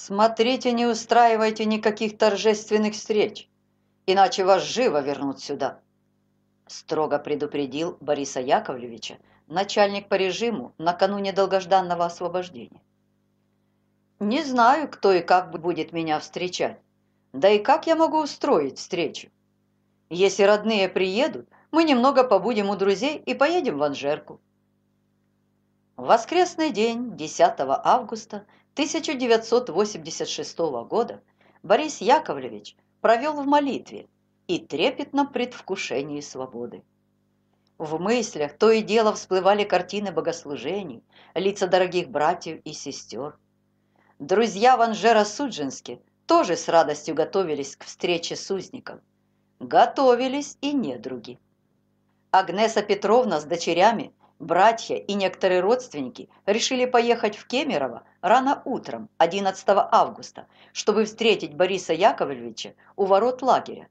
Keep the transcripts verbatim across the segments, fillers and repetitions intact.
Смотрите, не устраивайте никаких торжественных встреч, иначе вас живо вернут сюда, строго предупредил Бориса Яковлевича начальник по режиму накануне долгожданного освобождения. Не знаю, кто и как будет меня встречать, да и как я могу устроить встречу. Если родные приедут, мы немного побудем у друзей и поедем в Анжерку. В воскресный день, десятого августа тысяча девятьсот восемьдесят шестого года, Борис Яковлевич провел в молитве и трепетном предвкушении свободы. В мыслях то и дело всплывали картины богослужений, лица дорогих братьев и сестер. Друзья в Анжеро-Судженске тоже с радостью готовились к встрече с узником. Готовились и недруги. Агнеса Петровна с дочерями, братья и некоторые родственники решили поехать в Кемерово рано утром, одиннадцатого августа, чтобы встретить Бориса Яковлевича у ворот лагеря.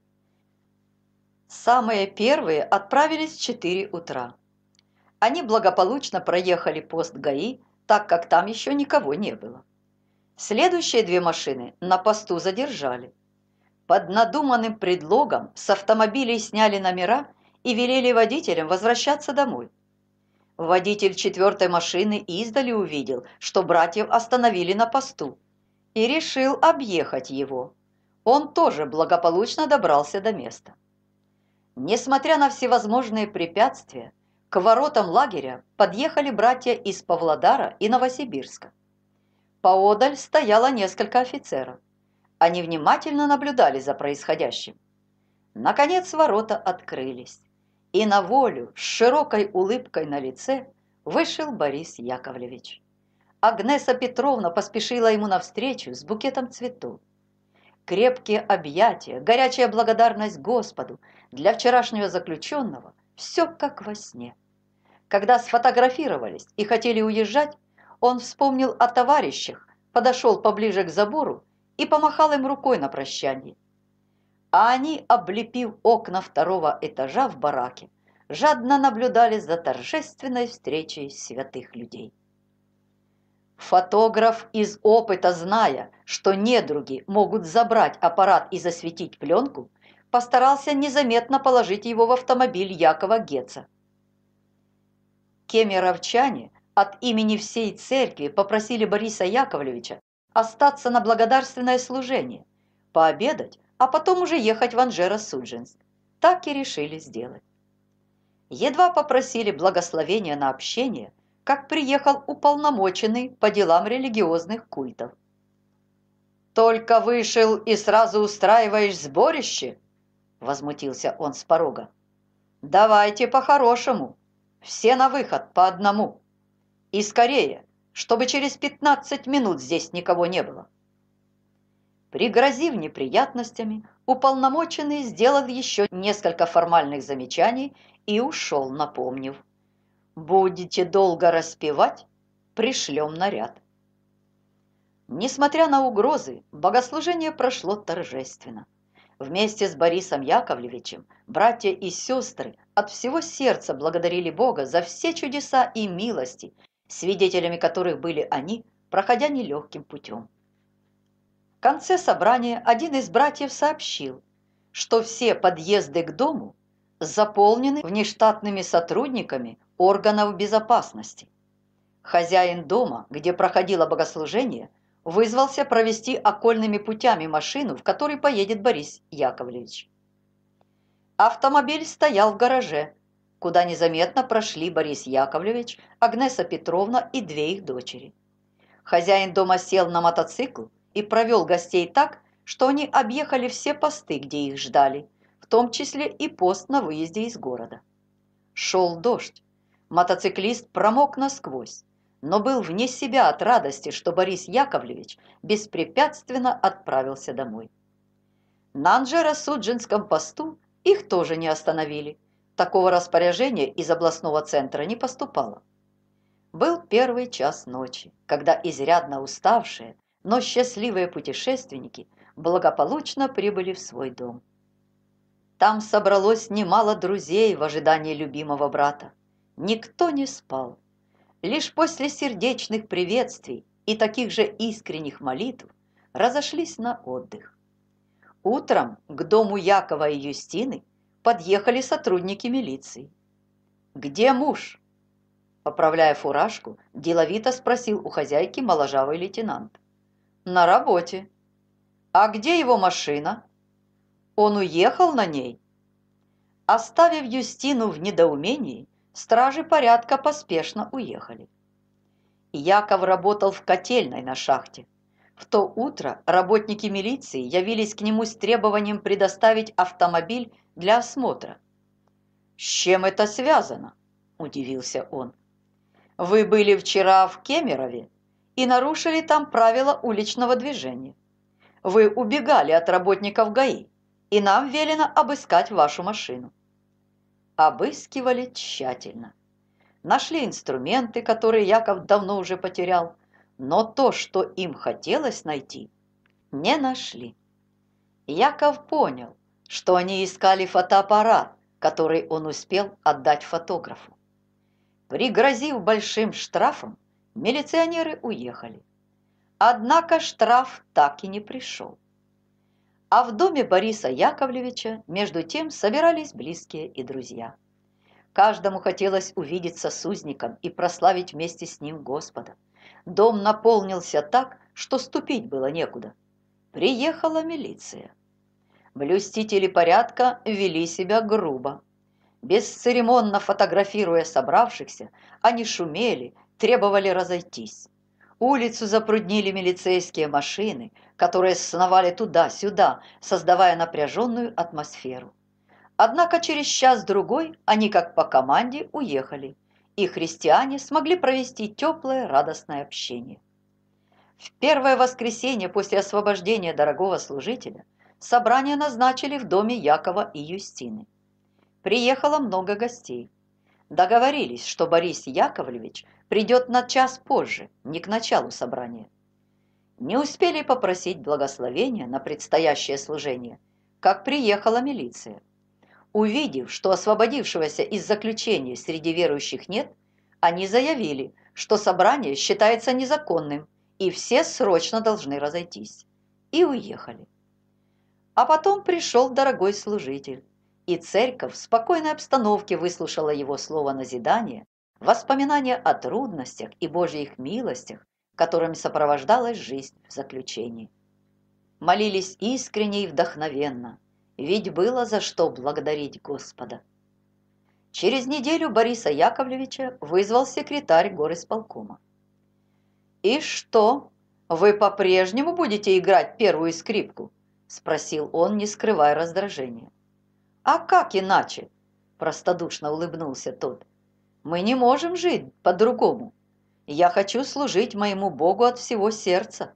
Самые первые отправились в четыре утра. Они благополучно проехали пост ГАИ, так как там еще никого не было. Следующие две машины на посту задержали. Под надуманным предлогом с автомобилей сняли номера и велели водителям возвращаться домой. Водитель четвертой машины издали увидел, что братьев остановили на посту, и решил объехать его. Он тоже благополучно добрался до места. Несмотря на всевозможные препятствия, к воротам лагеря подъехали братья из Павлодара и Новосибирска. Поодаль стояло несколько офицеров. Они внимательно наблюдали за происходящим. Наконец ворота открылись, и на волю с широкой улыбкой на лице вышел Борис Яковлевич. Агнеса Петровна поспешила ему навстречу с букетом цветов. Крепкие объятия, горячая благодарность Господу для вчерашнего заключенного – все как во сне. Когда сфотографировались и хотели уезжать, он вспомнил о товарищах, подошел поближе к забору и помахал им рукой на прощание. А они, облепив окна второго этажа в бараке, жадно наблюдали за торжественной встречей святых людей. Фотограф из опыта, зная, что недруги могут забрать аппарат и засветить пленку, постарался незаметно положить его в автомобиль Якова Гетца. Кемеровчане от имени всей церкви попросили Бориса Яковлевича остаться на благодарственное служение, пообедать, а потом уже ехать в Анжеро-Судженск. Так и решили сделать. Едва попросили благословения на общение, как приехал уполномоченный по делам религиозных культов. «Только вышел и сразу устраиваешь сборище?» – возмутился он с порога. «Давайте по-хорошему, все на выход по одному. И скорее, чтобы через пятнадцать минут здесь никого не было». Пригрозив неприятностями, уполномоченный сделал еще несколько формальных замечаний и ушел, напомнив: «Будете долго распевать, пришлем наряд». Несмотря на угрозы, богослужение прошло торжественно. Вместе с Борисом Яковлевичем братья и сестры от всего сердца благодарили Бога за все чудеса и милости, свидетелями которых были они, проходя нелегким путем. В конце собрания один из братьев сообщил, что все подъезды к дому заполнены внештатными сотрудниками органов безопасности. Хозяин дома, где проходило богослужение, вызвался провести окольными путями машину, в которой поедет Борис Яковлевич. Автомобиль стоял в гараже, куда незаметно прошли Борис Яковлевич, Агнеса Петровна и две их дочери. Хозяин дома сел на мотоцикл и провел гостей так, что они объехали все посты, где их ждали, в том числе и пост на выезде из города. Шел дождь. Мотоциклист промок насквозь, но был вне себя от радости, что Борис Яковлевич беспрепятственно отправился домой. На Анжеро-Судженском посту их тоже не остановили. Такого распоряжения из областного центра не поступало. Был первый час ночи, когда изрядно уставшие, но счастливые путешественники благополучно прибыли в свой дом. Там собралось немало друзей в ожидании любимого брата. Никто не спал. Лишь после сердечных приветствий и таких же искренних молитв разошлись на отдых. Утром к дому Якова и Юстины подъехали сотрудники милиции. «Где муж?» Поправляя фуражку, деловито спросил у хозяйки моложавый лейтенант. «На работе». «А где его машина?» «Он уехал на ней». Оставив Юстину в недоумении, стражи порядка поспешно уехали. Яков работал в котельной на шахте. В то утро работники милиции явились к нему с требованием предоставить автомобиль для осмотра. «С чем это связано?» – удивился он. «Вы были вчера в Кемерове и нарушили там правила уличного движения. Вы убегали от работников ГАИ, и нам велено обыскать вашу машину». Обыскивали тщательно. Нашли инструменты, которые Яков давно уже потерял, но то, что им хотелось найти, не нашли. Яков понял, что они искали фотоаппарат, который он успел отдать фотографу. Пригрозив большим штрафом, милиционеры уехали. Однако штраф так и не пришел. А в доме Бориса Яковлевича между тем собирались близкие и друзья. Каждому хотелось увидеться с узником и прославить вместе с ним Господа. Дом наполнился так, что ступить было некуда. Приехала милиция. Блюстители порядка вели себя грубо. Бесцеремонно фотографируя собравшихся, они шумели, требовали разойтись. Улицу запруднили милицейские машины, которые сновали туда-сюда, создавая напряженную атмосферу. Однако через час-другой они, как по команде, уехали, и христиане смогли провести теплое, радостное общение. В первое воскресенье после освобождения дорогого служителя собрание назначили в доме Якова и Юстины. Приехало много гостей. Договорились, что Борис Яковлевич придет на час позже, не к началу собрания. Не успели попросить благословения на предстоящее служение, как приехала милиция. Увидев, что освободившегося из заключения среди верующих нет, они заявили, что собрание считается незаконным, и все срочно должны разойтись, и уехали. А потом пришел дорогой служитель, и церковь в спокойной обстановке выслушала его слово назидания, воспоминания о трудностях и Божьих милостях, которыми сопровождалась жизнь в заключении. Молились искренне и вдохновенно, ведь было за что благодарить Господа. Через неделю Бориса Яковлевича вызвал секретарь горисполкома. «И что, вы по-прежнему будете играть первую скрипку?» – спросил он, не скрывая раздражения. «А как иначе?» – простодушно улыбнулся тот. «Мы не можем жить по-другому. Я хочу служить моему Богу от всего сердца».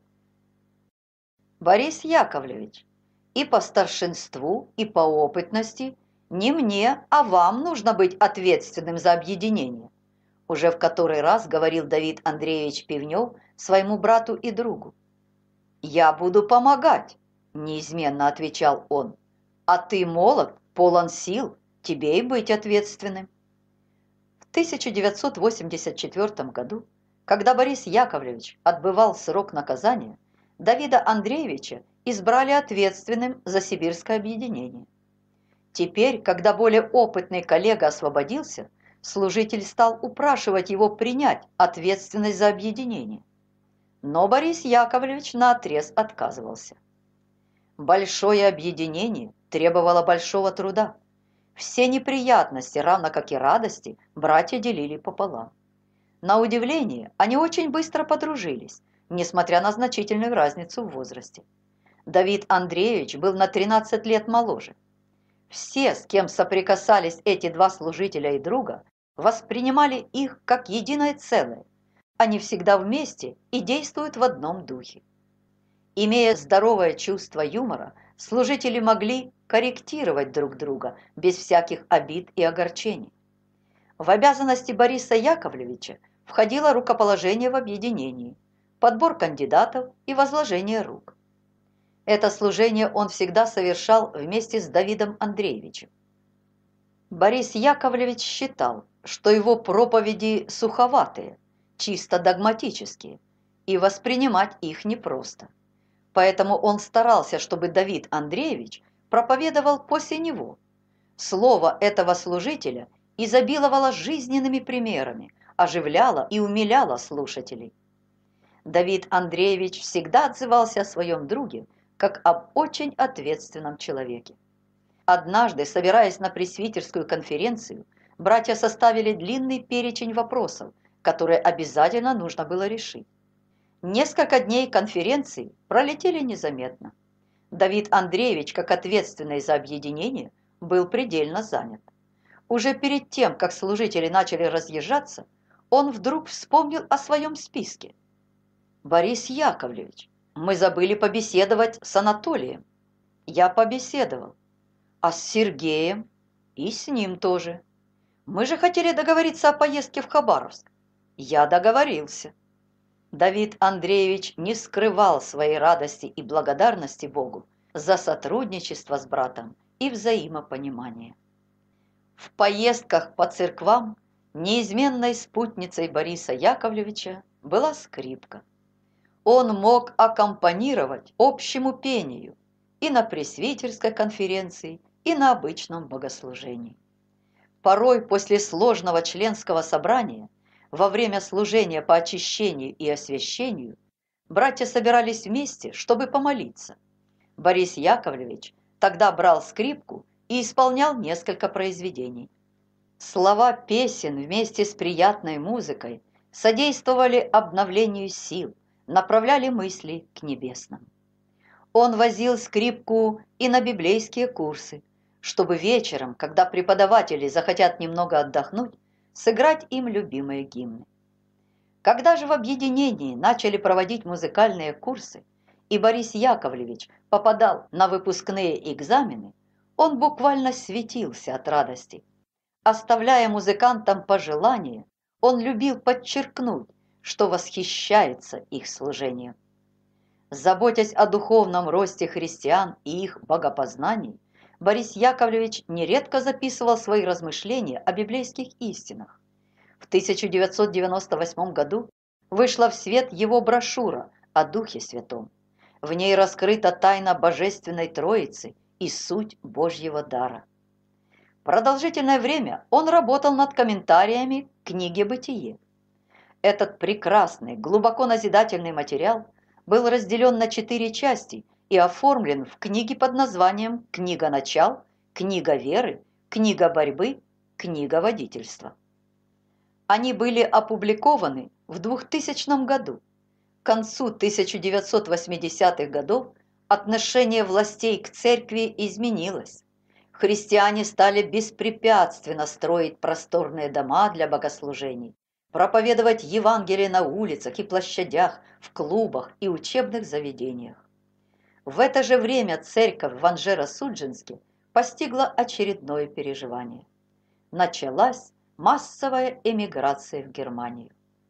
«Борис Яковлевич, и по старшинству, и по опытности не мне, а вам нужно быть ответственным за объединение», уже в который раз говорил Давид Андреевич Пивнев своему брату и другу. «Я буду помогать», – неизменно отвечал он. «А ты молод, полон сил, тебе и быть ответственным». В тысяча девятьсот восемьдесят четвёртом году, когда Борис Яковлевич отбывал срок наказания, Давида Андреевича избрали ответственным за сибирское объединение. Теперь, когда более опытный коллега освободился, служитель стал упрашивать его принять ответственность за объединение. Но Борис Яковлевич наотрез отказывался. Большое объединение требовало большого труда. Все неприятности, равно как и радости, братья делили пополам. На удивление, они очень быстро подружились, несмотря на значительную разницу в возрасте. Давид Андреевич был на тринадцать лет моложе. Все, с кем соприкасались эти два служителя и друга, воспринимали их как единое целое. Они всегда вместе и действуют в одном духе. Имея здоровое чувство юмора, служители могли корректировать друг друга без всяких обид и огорчений. В обязанности Бориса Яковлевича входило рукоположение в объединении, подбор кандидатов и возложение рук. Это служение он всегда совершал вместе с Давидом Андреевичем. Борис Яковлевич считал, что его проповеди суховатые, чисто догматические, и воспринимать их непросто. поэтому он старался, чтобы Давид Андреевич проповедовал после него. Слово этого служителя изобиловало жизненными примерами, оживляло и умиляло слушателей. Давид Андреевич всегда отзывался о своем друге как об очень ответственном человеке. Однажды, собираясь на пресвитерскую конференцию, братья составили длинный перечень вопросов, которые обязательно нужно было решить. Несколько дней конференции пролетели незаметно. Давид Андреевич, как ответственный за объединение, был предельно занят. Уже перед тем, как служители начали разъезжаться, он вдруг вспомнил о своем списке. «Борис Яковлевич, мы забыли побеседовать с Анатолием». «Я побеседовал. А с Сергеем?» «И с ним тоже. Мы же хотели договориться о поездке в Хабаровск». «Я договорился». Давид Андреевич не скрывал своей радости и благодарности Богу за сотрудничество с братом и взаимопонимание. В поездках по церквам неизменной спутницей Бориса Яковлевича была скрипка. Он мог аккомпанировать общему пению и на пресвитерской конференции, и на обычном богослужении. Порой после сложного членского собрания, во время служения по очищению и освящению, братья собирались вместе, чтобы помолиться. Борис Яковлевич тогда брал скрипку и исполнял несколько произведений. Слова песен вместе с приятной музыкой содействовали обновлению сил, направляли мысли к небесным. Он возил скрипку и на библейские курсы, чтобы вечером, когда преподаватели захотят немного отдохнуть, сыграть им любимые гимны. Когда же в объединении начали проводить музыкальные курсы, и Борис Яковлевич попадал на выпускные экзамены, он буквально светился от радости. Оставляя музыкантам пожелания, он любил подчеркнуть, что восхищается их служением. Заботясь о духовном росте христиан и их богопознании, Борис Яковлевич нередко записывал свои размышления о библейских истинах. В тысяча девятьсот девяносто восьмом году вышла в свет его брошюра о Духе Святом. В ней раскрыта тайна Божественной Троицы и суть Божьего дара. Продолжительное время он работал над комментариями к книге «Бытие». Этот прекрасный, глубоко назидательный материал был разделен на четыре части и оформлен в книге под названием «Книга начал», «Книга веры», «Книга борьбы», «Книга водительства». Они были опубликованы в двухтысячном году. К концу тысяча девятьсот восьмидесятых годов отношение властей к церкви изменилось. Христиане стали беспрепятственно строить просторные дома для богослужений, проповедовать Евангелие на улицах и площадях, в клубах и учебных заведениях. В это же время церковь в Анжеро-Судженске постигла очередное переживание. Началась массовая эмиграция в Германию.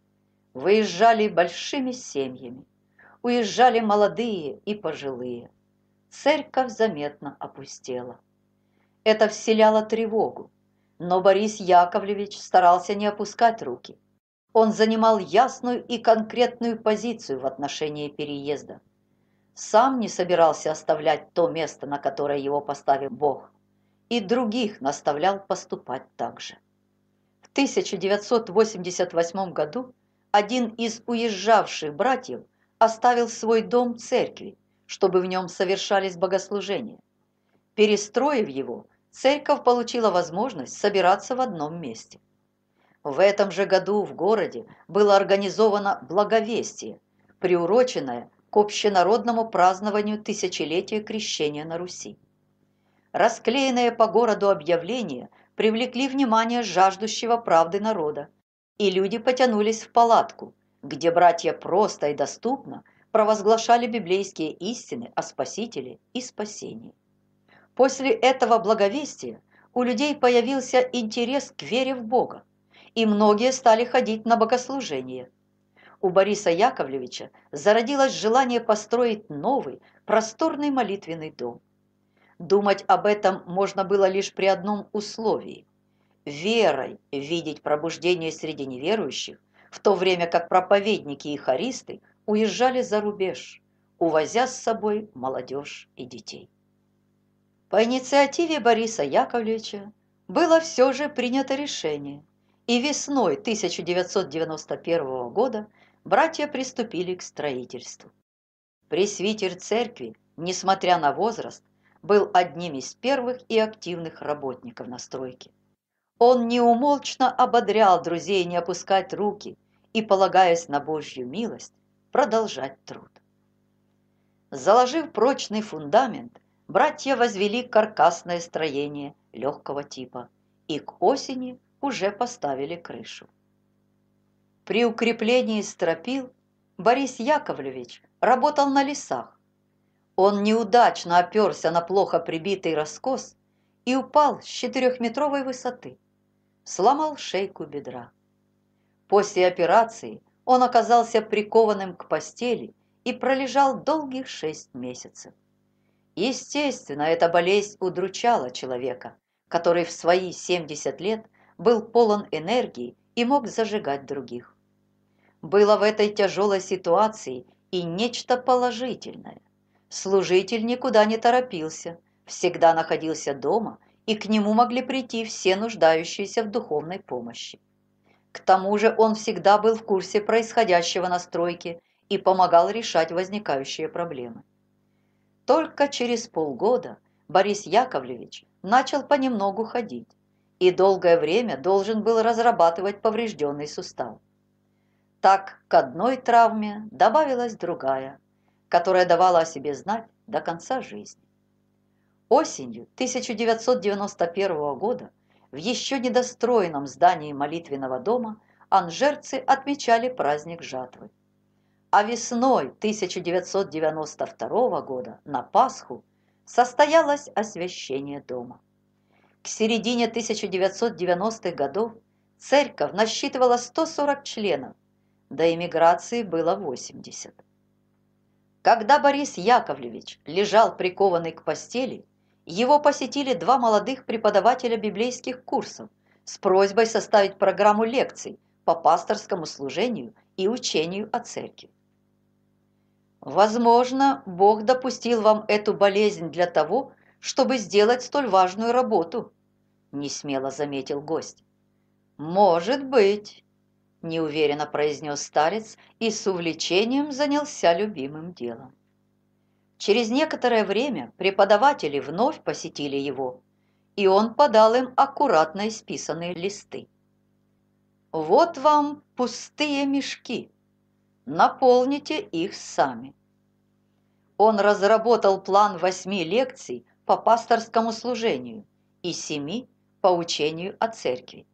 Выезжали большими семьями, уезжали молодые и пожилые. Церковь заметно опустела. Это вселяло тревогу, но Борис Яковлевич старался не опускать руки. Он занимал ясную и конкретную позицию в отношении переезда. Сам не собирался оставлять то место, на которое его поставил Бог, и других наставлял поступать так же. В тысяча девятьсот восемьдесят восьмом году один из уезжавших братьев оставил свой дом церкви, чтобы в нем совершались богослужения. Перестроив его, церковь получила возможность собираться в одном месте. В этом же году в городе было организовано благовестие, приуроченное к общенародному празднованию тысячелетия крещения на Руси. Расклеенные по городу объявления привлекли внимание жаждущего правды народа, и люди потянулись в палатку, где братья просто и доступно провозглашали библейские истины о Спасителе и спасении. После этого благовестия у людей появился интерес к вере в Бога, и многие стали ходить на богослужения. У Бориса Яковлевича зародилось желание построить новый, просторный молитвенный дом. Думать об этом можно было лишь при одном условии – верой видеть пробуждение среди неверующих, в то время как проповедники и хористы уезжали за рубеж, увозя с собой молодежь и детей. По инициативе Бориса Яковлевича было все же принято решение, и весной тысяча девятьсот девяносто первого года братья приступили к строительству. Пресвитер церкви, несмотря на возраст, был одним из первых и активных работников на стройке. Он неумолчно ободрял друзей не опускать руки и, полагаясь на Божью милость, продолжать труд. Заложив прочный фундамент, братья возвели каркасное строение легкого типа и к осени уже поставили крышу. При укреплении стропил Борис Яковлевич работал на лесах. Он неудачно оперся на плохо прибитый раскос и упал с четырехметровой высоты, сломал шейку бедра. После операции он оказался прикованным к постели и пролежал долгих шесть месяцев. Естественно, эта болезнь удручала человека, который в свои семьдесят лет был полон энергии и мог зажигать других. Было в этой тяжелой ситуации и нечто положительное. Служитель никуда не торопился, всегда находился дома, и к нему могли прийти все нуждающиеся в духовной помощи. К тому же он всегда был в курсе происходящего на стройке и помогал решать возникающие проблемы. Только через полгода Борис Яковлевич начал понемногу ходить и долгое время должен был разрабатывать поврежденный сустав. Так к одной травме добавилась другая, которая давала о себе знать до конца жизни. Осенью тысяча девятьсот девяносто первого года в еще недостроенном здании молитвенного дома анжерцы отмечали праздник жатвы. А весной тысяча девятьсот девяносто второго года на Пасху состоялось освящение дома. К середине тысяча девятьсот девяностых годов церковь насчитывала сто сорок членов, до эмиграции было восемьдесят. Когда Борис Яковлевич лежал прикованный к постели, его посетили два молодых преподавателя библейских курсов с просьбой составить программу лекций по пасторскому служению и учению о церкви. «Возможно, Бог допустил вам эту болезнь для того, чтобы сделать столь важную работу», – несмело заметил гость. «Может быть», – неуверенно произнес старец и с увлечением занялся любимым делом. Через некоторое время преподаватели вновь посетили его, и он подал им аккуратно исписанные листы. «Вот вам пустые мешки, наполните их сами». Он разработал план восьми лекций по пасторскому служению и семи по учению о церкви.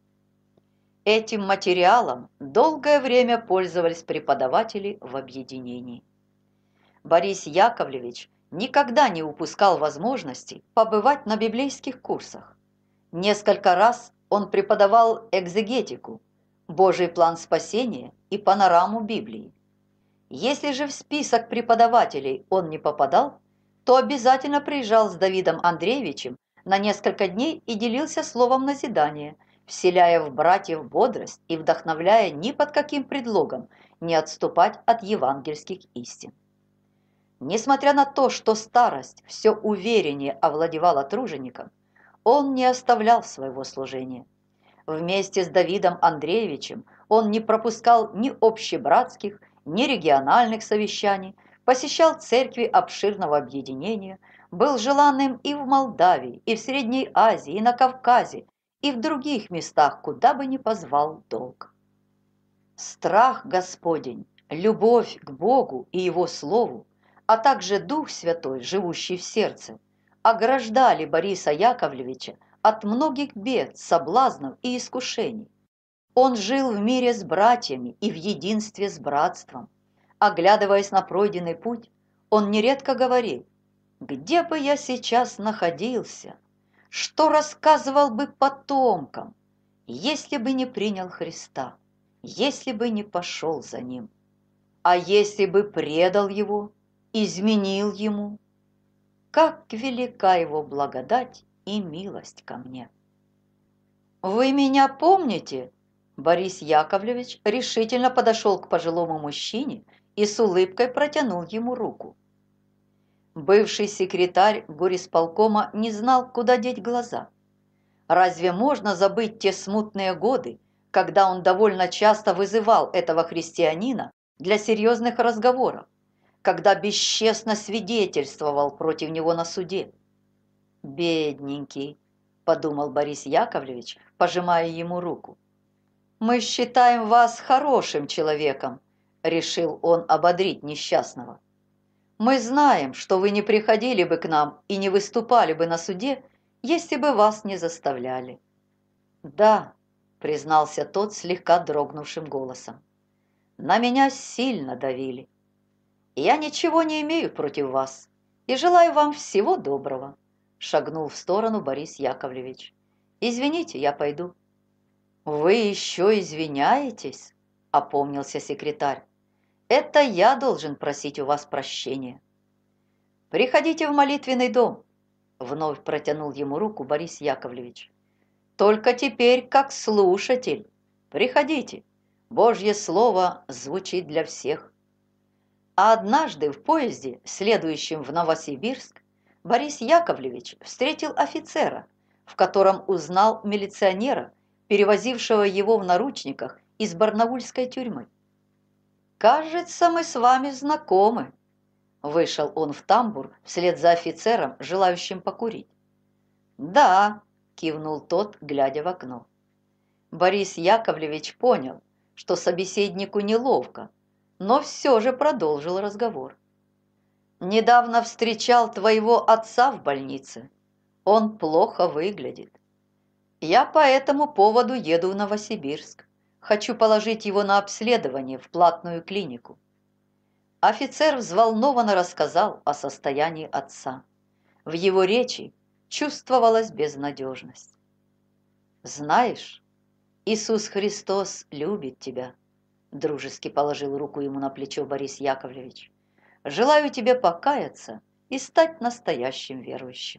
Этим материалом долгое время пользовались преподаватели в объединении. Борис Яковлевич никогда не упускал возможности побывать на библейских курсах. Несколько раз он преподавал экзегетику, Божий план спасения и панораму Библии. Если же в список преподавателей он не попадал, то обязательно приезжал с Давидом Андреевичем на несколько дней и делился словом назидания, вселяя в братьев бодрость и вдохновляя ни под каким предлогом не отступать от евангельских истин. Несмотря на то, что старость все увереннее овладевала тружеником, он не оставлял своего служения. Вместе с Давидом Андреевичем он не пропускал ни общебратских, ни региональных совещаний, посещал церкви обширного объединения, был желанным и в Молдавии, и в Средней Азии, и на Кавказе, и в других местах, куда бы ни позвал долг. Страх Господень, любовь к Богу и Его Слову, а также Дух Святой, живущий в сердце, ограждали Бориса Яковлевича от многих бед, соблазнов и искушений. Он жил в мире с братьями и в единстве с братством. Оглядываясь на пройденный путь, он нередко говорил: «Где бы я сейчас находился, что рассказывал бы потомкам, если бы не принял Христа, если бы не пошел за Ним, а если бы предал Его, изменил Ему, как велика Его благодать и милость ко мне». «Вы меня помните?» Борис Яковлевич решительно подошел к пожилому мужчине и с улыбкой протянул ему руку. Бывший секретарь горисполкома не знал, куда деть глаза. Разве можно забыть те смутные годы, когда он довольно часто вызывал этого христианина для серьезных разговоров, когда бесчестно свидетельствовал против него на суде? «Бедненький», – подумал Борис Яковлевич, пожимая ему руку. «Мы считаем вас хорошим человеком», – решил он ободрить несчастного. «Мы знаем, что вы не приходили бы к нам и не выступали бы на суде, если бы вас не заставляли». «Да», – признался тот слегка дрогнувшим голосом, – «на меня сильно давили. Я ничего не имею против вас и желаю вам всего доброго», – шагнул в сторону Борис Яковлевич. «Извините, я пойду». «Вы еще извиняетесь?» – опомнился секретарь. «Это я должен просить у вас прощения». «Приходите в молитвенный дом», – вновь протянул ему руку Борис Яковлевич. «Только теперь как слушатель. Приходите. Божье слово звучит для всех». А однажды в поезде, следующем в Новосибирск, Борис Яковлевич встретил офицера, в котором узнал милиционера, перевозившего его в наручниках из барнаульской тюрьмы. «Кажется, мы с вами знакомы», – вышел он в тамбур вслед за офицером, желающим покурить. «Да», – кивнул тот, глядя в окно. Борис Яковлевич понял, что собеседнику неловко, но все же продолжил разговор. «Недавно встречал твоего отца в больнице. Он плохо выглядит. Я по этому поводу еду в Новосибирск. Хочу положить его на обследование в платную клинику». Офицер взволнованно рассказал о состоянии отца. В его речи чувствовалась безнадежность. «Знаешь, Иисус Христос любит тебя», – дружески положил руку ему на плечо Борис Яковлевич. «Желаю тебе покаяться и стать настоящим верующим».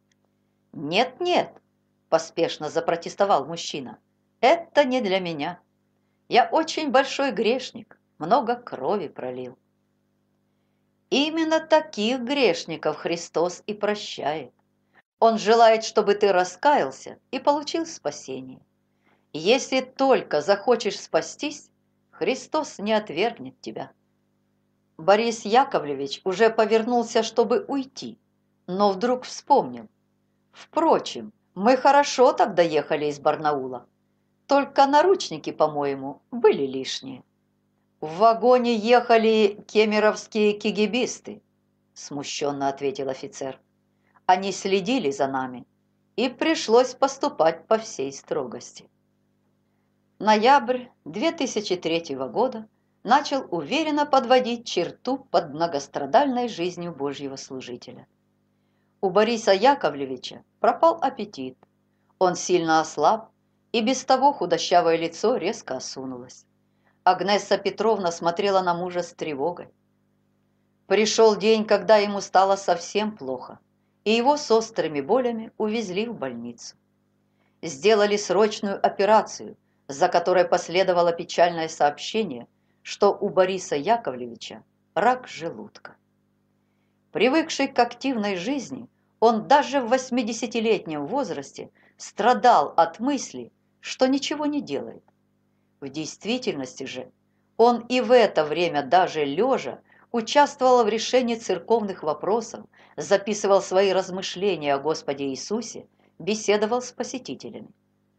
«Нет-нет», – поспешно запротестовал мужчина, – «это не для меня. Я очень большой грешник, много крови пролил». «Именно таких грешников Христос и прощает. Он желает, чтобы ты раскаялся и получил спасение. Если только захочешь спастись, Христос не отвергнет тебя». Борис Яковлевич уже повернулся, чтобы уйти, но вдруг вспомнил. «Впрочем, мы хорошо тогда ехали из Барнаула. Только наручники, по-моему, были лишние». «В вагоне ехали кемеровские кегебисты», – смущенно ответил офицер. «Они следили за нами, и пришлось поступать по всей строгости». Ноябрь две тысячи третьего года начал уверенно подводить черту под многострадальной жизнью Божьего служителя. У Бориса Яковлевича пропал аппетит, он сильно ослаб, и без того худощавое лицо резко осунулось. Агнесса Петровна смотрела на мужа с тревогой. Пришел день, когда ему стало совсем плохо, и его с острыми болями увезли в больницу. Сделали срочную операцию, за которой последовало печальное сообщение, что у Бориса Яковлевича рак желудка. Привыкший к активной жизни, он даже в восьмидесятилетнем возрасте страдал от мысли, что ничего не делает. В действительности же он и в это время даже лежа участвовал в решении церковных вопросов, записывал свои размышления о Господе Иисусе, беседовал с посетителями.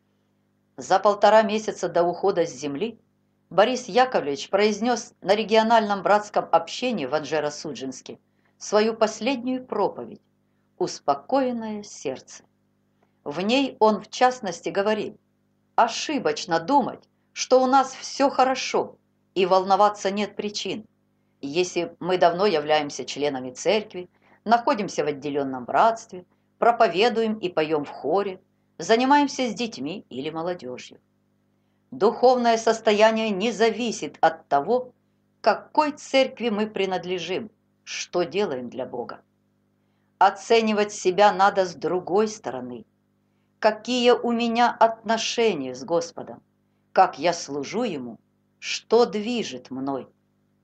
За полтора месяца до ухода с земли Борис Яковлевич произнес на региональном братском общении в Анжеро-Судженске свою последнюю проповедь «Успокоенное сердце». В ней он, в частности, говорил: «Ошибочно думать, что у нас все хорошо, и волноваться нет причин, если мы давно являемся членами церкви, находимся в отделенном братстве, проповедуем и поем в хоре, занимаемся с детьми или молодежью. Духовное состояние не зависит от того, какой церкви мы принадлежим, что делаем для Бога. Оценивать себя надо с другой стороны. Какие у меня отношения с Господом? Как я служу Ему? Что движет мной?»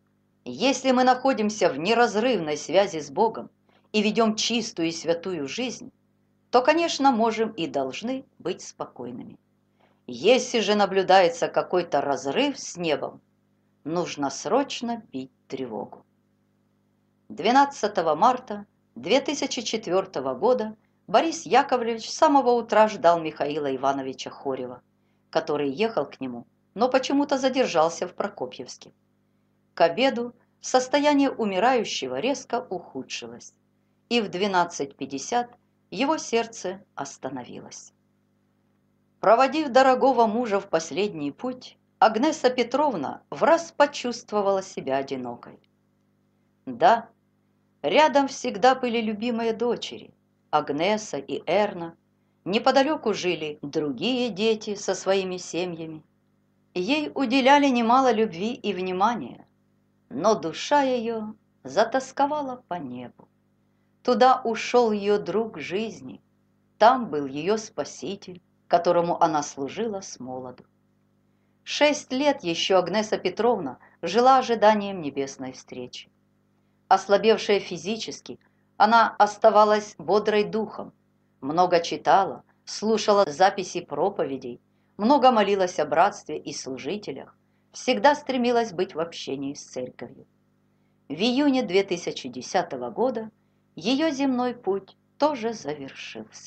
Если мы находимся в неразрывной связи с Богом и ведем чистую и святую жизнь, то, конечно, можем и должны быть спокойными. Если же наблюдается какой-то разрыв с небом, нужно срочно бить тревогу. двенадцатого марта две тысячи четвёртого года Борис Яковлевич с самого утра ждал Михаила Ивановича Хорева, который ехал к нему, но почему-то задержался в Прокопьевске. К обеду состояние умирающего резко ухудшилось, и в двенадцать пятьдесят его сердце остановилось. Проводив дорогого мужа в последний путь, Агнеса Петровна враз почувствовала себя одинокой. Да, рядом всегда были любимые дочери, Агнеса и Эрна, неподалеку жили другие дети со своими семьями. Ей уделяли немало любви и внимания, но душа ее затосковала по небу. Туда ушел ее друг жизни, там был ее спаситель, которому она служила с молоду. Шесть лет еще Агнеса Петровна жила ожиданием небесной встречи. Ослабевшая физически, она оставалась бодрой духом, много читала, слушала записи проповедей, много молилась о братстве и служителях, всегда стремилась быть в общении с церковью. В июне две тысячи десятого года ее земной путь тоже завершился.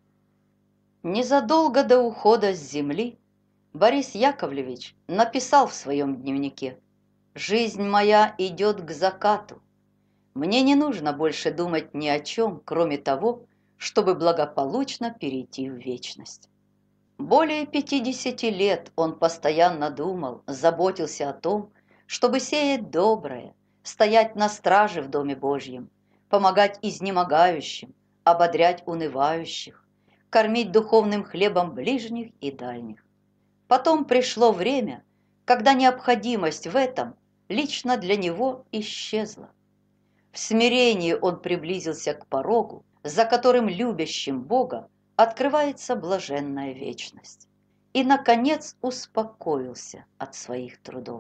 Незадолго до ухода с земли Борис Яковлевич написал в своем дневнике: «Жизнь моя идет к закату. Мне не нужно больше думать ни о чем, кроме того, чтобы благополучно перейти в вечность». Более пятидесяти лет он постоянно думал, заботился о том, чтобы сеять доброе, стоять на страже в Доме Божьем, помогать изнемогающим, ободрять унывающих, кормить духовным хлебом ближних и дальних. Потом пришло время, когда необходимость в этом лично для него исчезла. В смирении он приблизился к порогу, за которым любящим Бога открывается блаженная вечность, и, наконец, успокоился от своих трудов.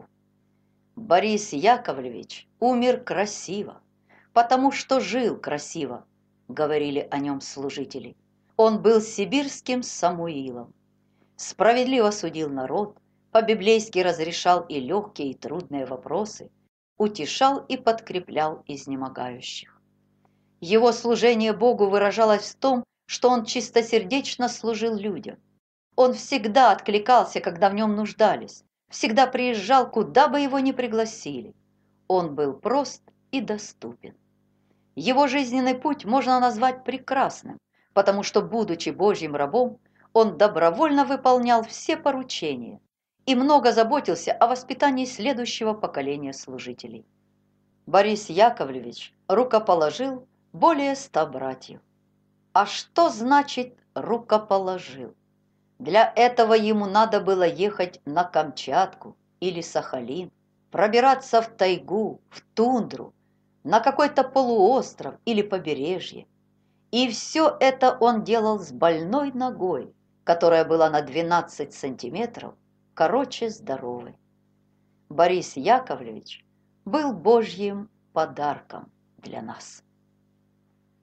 Борис Яковлевич умер красиво, потому что жил красиво, говорили о нем служители. Он был сибирским Самуилом, справедливо судил народ, по-библейски разрешал и легкие, и трудные вопросы, утешал и подкреплял изнемогающих. Его служение Богу выражалось в том, что он чистосердечно служил людям. Он всегда откликался, когда в нем нуждались, всегда приезжал, куда бы его ни пригласили. Он был прост и доступен. Его жизненный путь можно назвать прекрасным, потому что, будучи Божьим рабом, он добровольно выполнял все поручения и много заботился о воспитании следующего поколения служителей. Борис Яковлевич рукоположил более ста братьев. А что значит «рукоположил»? Для этого ему надо было ехать на Камчатку или Сахалин, пробираться в тайгу, в тундру, на какой-то полуостров или побережье. И все это он делал с больной ногой, которая была на двенадцать сантиметров короче здоровой. Борис Яковлевич был Божьим подарком для нас.